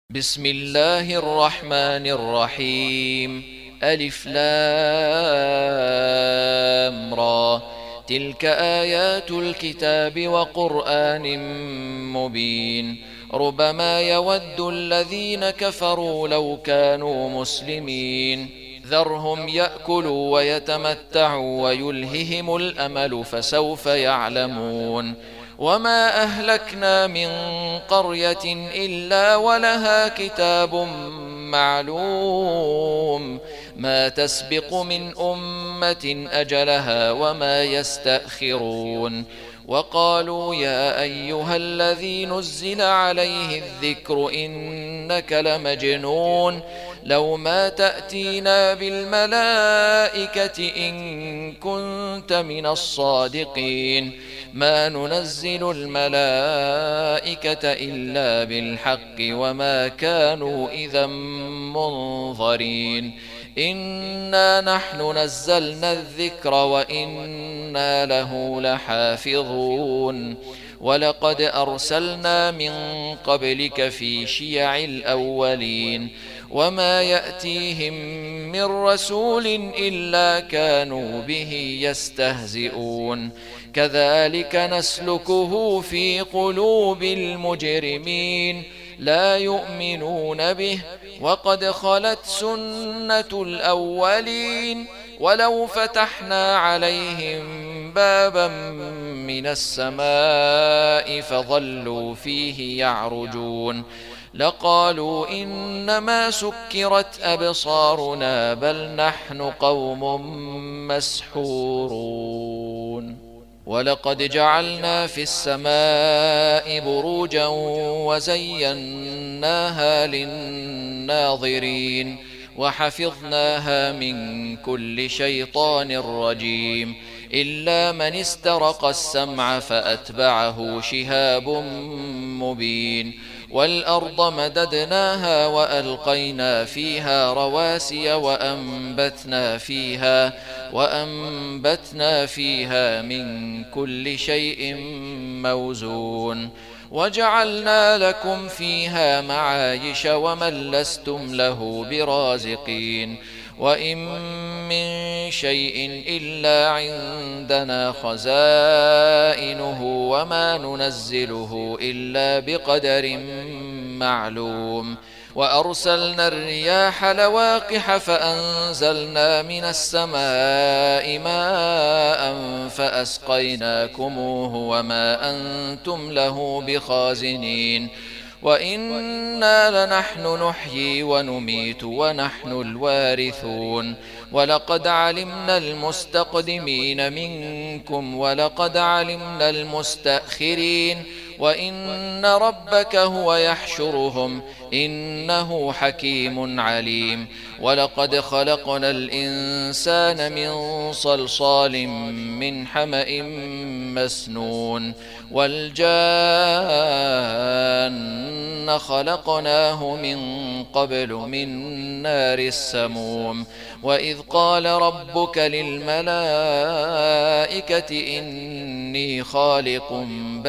بسم الله الرحمن الرحيم. ألف لام را. تلك آيات الكتاب وقرآن مبين. ربما يود الذين كفروا لو كانوا مسلمين. ذرهم يأكلوا ويتمتعوا ويلههم الأمل فسوف يعلمون. وما أهلكنا من قرية إلا ولها كتاب معلوم ما تسبق من أمة أجلها وما يستأخرون. وقالوا يا أيها الذي نزل عليه الذكر إنك لمجنون لو ما تأتينا بالملائكة إن كنت من الصادقين ما ننزل الملائكة إلا بالحق وما كانوا إذا منظرين. إنا نحن نزلنا الذكر وإنا له لحافظون. ولقد أرسلنا من قبلك في شيع الأولين وما يأتيهم من رسول إلا كانوا به يستهزئون. كذلك نسلكه في قلوب المجرمين لا يؤمنون به وقد خلت سنة الأولين. ولو فتحنا عليهم بابا من السماء فظلوا فيه يعرجون لقالوا إنما سكرت أبصارنا بل نحن قوم مسحورون. ولقد جعلنا في السماء بروجا وزيناها للناظرين وحفظناها من كل شيطان رجيم إلا من استرق السمع فأتبعه شهاب مبين. والأرض مددناها وألقينا فيها رواسي وأنبتنا فيها من كل شيء موزون. وجعلنا لكم فيها معايش ومن لستم له برازقين. وإن من شيء إلا عندنا خزائنه وما ننزله إلا بقدر معلوم. وأرسلنا الرياح لواقح فأنزلنا من السماء ماء فأسقيناكموه وما أنتم له بخازنين. وإنا لنحن نحيي ونميت ونحن الوارثون. ولقد علمنا المستقدمين منكم ولقد علمنا المستأخرين وإن ربك هو يحشرهم إنه حكيم عليم. ولقد خلقنا الإنسان من صلصال من حمأ مسنون. والجان خلقناه من قبل من نار السموم. وإذ قال ربك للملائكة إني خالق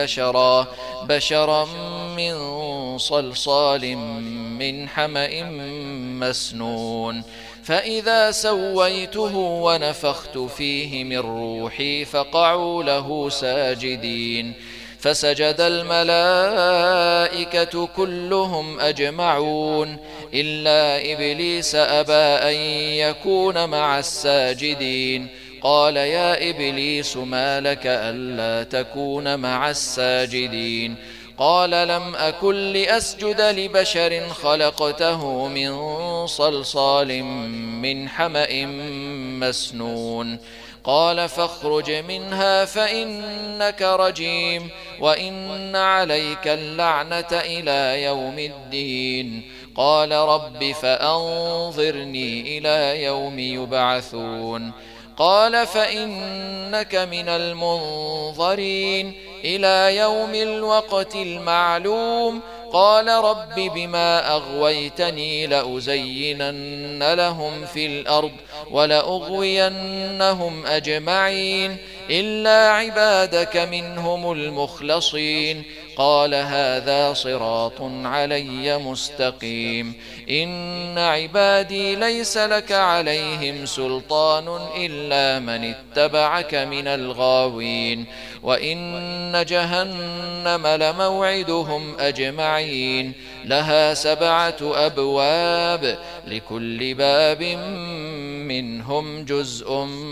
بشرا من صلصال من حمأ مسنون. فإذا سويته ونفخت فيه من روحي فقعوا له ساجدين. فسجد الملائكة كلهم أجمعون إلا إبليس أبى أن يكون مع الساجدين. قال يا إبليس ما لك ألا تكون مع الساجدين؟ قال لم أكن لأسجد لبشر خلقته من صلصال من حمأ مسنون. قال فاخرج منها فإنك رجيم وإن عليك اللعنة إلى يوم الدين. قال رب فأنظرني إلى يوم يبعثون. قال فإنك من المنظرين إلى يوم الوقت المعلوم. قال رب بما أغويتني لأزينن لهم في الأرض ولأغوينهم أجمعين إلا عبادك منهم المخلصين. قال هذا صراط علي مستقيم. إن عبادي ليس لك عليهم سلطان إلا من اتبعك من الغاوين. وإن جهنم لموعدهم أجمعين لها 7 أبواب لكل باب منهم جزء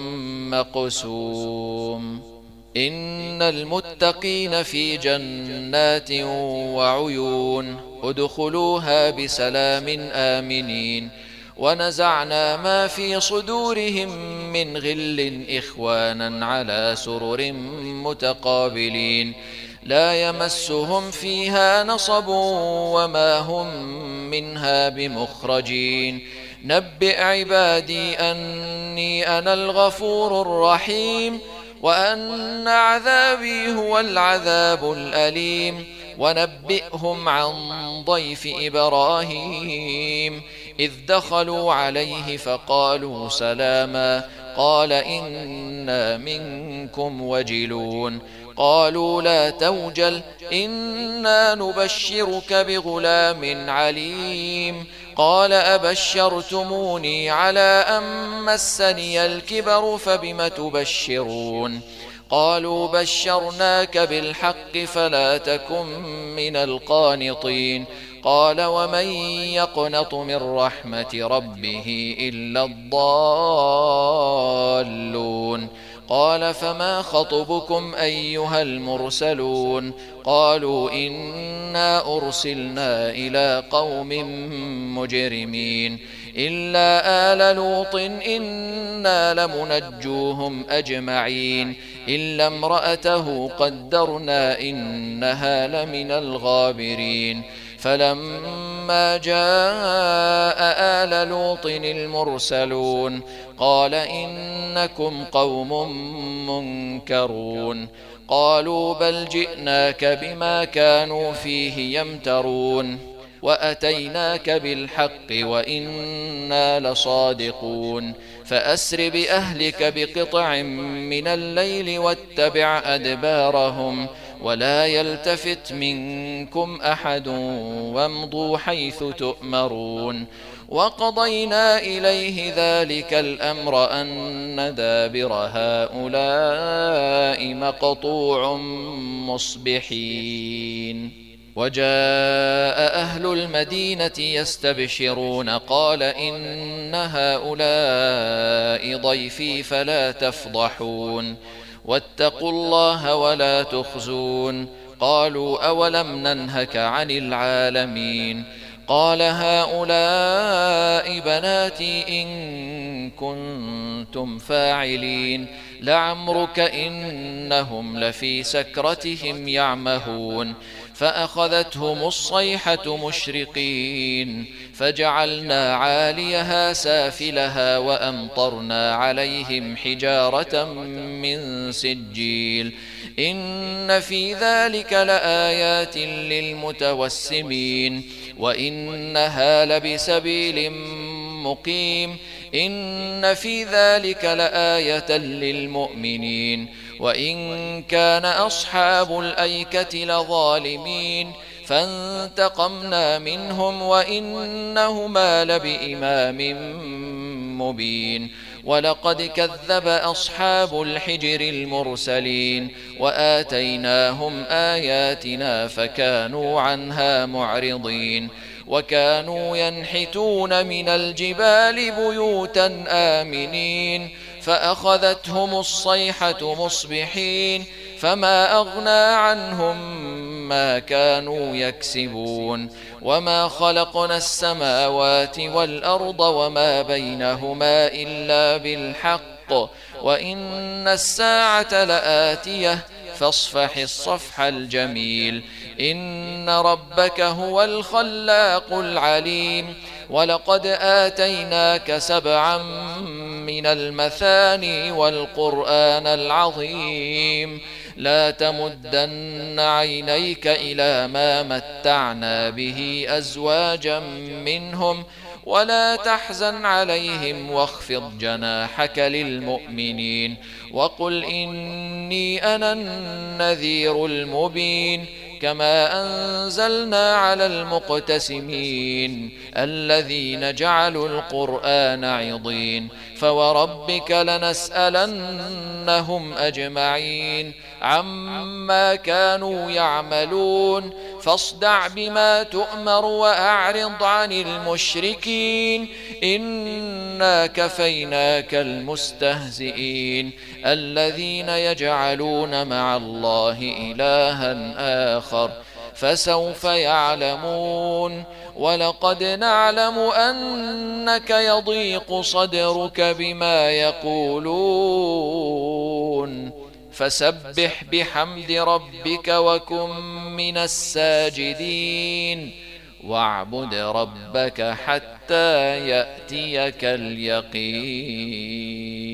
مقسوم. إن المتقين في جنات وعيون ادخلوها بسلام آمنين. ونزعنا ما في صدورهم من غل إخوانا على سرر متقابلين لا يمسهم فيها نصب وما هم منها بمخرجين. نبئ عبادي أني أنا الغفور الرحيم وأن عذابي هو العذاب الأليم. ونبئهم عن ضيف إبراهيم إذ دخلوا عليه فقالوا سلاما قال إنا منكم وجلون. قالوا لا توجل إنا نبشرك بغلام عليم. قال أبشرتموني على أن مسني الكبر فبم تبشرون. قالوا بشرناك بالحق فلا تكن من القانطين. قال ومن يقنط من رحمة ربه إلا الضالون. قال فما خطبكم أيها المرسلون؟ قالوا إنا أرسلنا إلى قوم مجرمين إلا آل لوط إنا لمنجوهم أجمعين إلا امرأته قدرنا إنها لمن الغابرين. فلما جاء آل لوط المرسلون قال إنكم قوم منكرون. قالوا بل جئناك بما كانوا فيه يمترون وأتيناك بالحق وإنا لصادقون. فأسر بأهلك بقطع من الليل واتبع أدبارهم ولا يلتفت منكم أحد وامضوا حيث تؤمرون. وقضينا إليه ذلك الأمر أن دابر هؤلاء مقطوع مصبحين. وجاء أهل المدينة يستبشرون قال إن هؤلاء ضيفي فلا تفضحون واتقوا الله ولا تخزون. قالوا أولم ننهك عن العالمين؟ قال هؤلاء بناتي إن كنتم فاعلين لعمرك إنهم لفي سكرتهم يعمهون. فأخذتهم الصيحة مشرقين فجعلنا عاليها سافلها وأمطرنا عليهم حجارة من سجيل. إن في ذلك لآيات للمتوسمين وإنها لبسبيل مقيم. إن في ذلك لآية للمؤمنين وإن كان أصحاب الأيكة لظالمين فانتقمنا منهم وإنهما لبإمام مبين. ولقد كذب أصحاب الحجر المرسلين وآتيناهم آياتنا فكانوا عنها معرضين. وكانوا ينحتون من الجبال بيوتا آمنين فأخذتهم الصيحة مصبحين فما أغنى عنهم ما كانوا يكسبون. وما خلقنا السماوات والأرض وما بينهما إلا بالحق وإن الساعة لآتية فاصفح الصفح الجميل. إن ربك هو الخلاق العليم. ولقد آتيناك 7 من المثاني والقرآن العظيم. لا تمدن عينيك إلى ما متعنا به أزواجا منهم ولا تحزن عليهم واخفض جناحك للمؤمنين. وقل إني أنا النذير المبين. كما أنزلنا على المقتسمين الذين جعلوا القرآن عضين فوربك لنسألنهم أجمعين عما كانوا يعملون فاصدع بما تؤمر وأعرض عن المشركين إنا كفيناك المستهزئين الذين يجعلون مع الله إلها آخر فسوف يعلمون ولقد نعلم أنك يضيق صدرك بما يقولون فسبح بحمد ربك وكن من الساجدين واعبد ربك حتى يأتيك اليقين.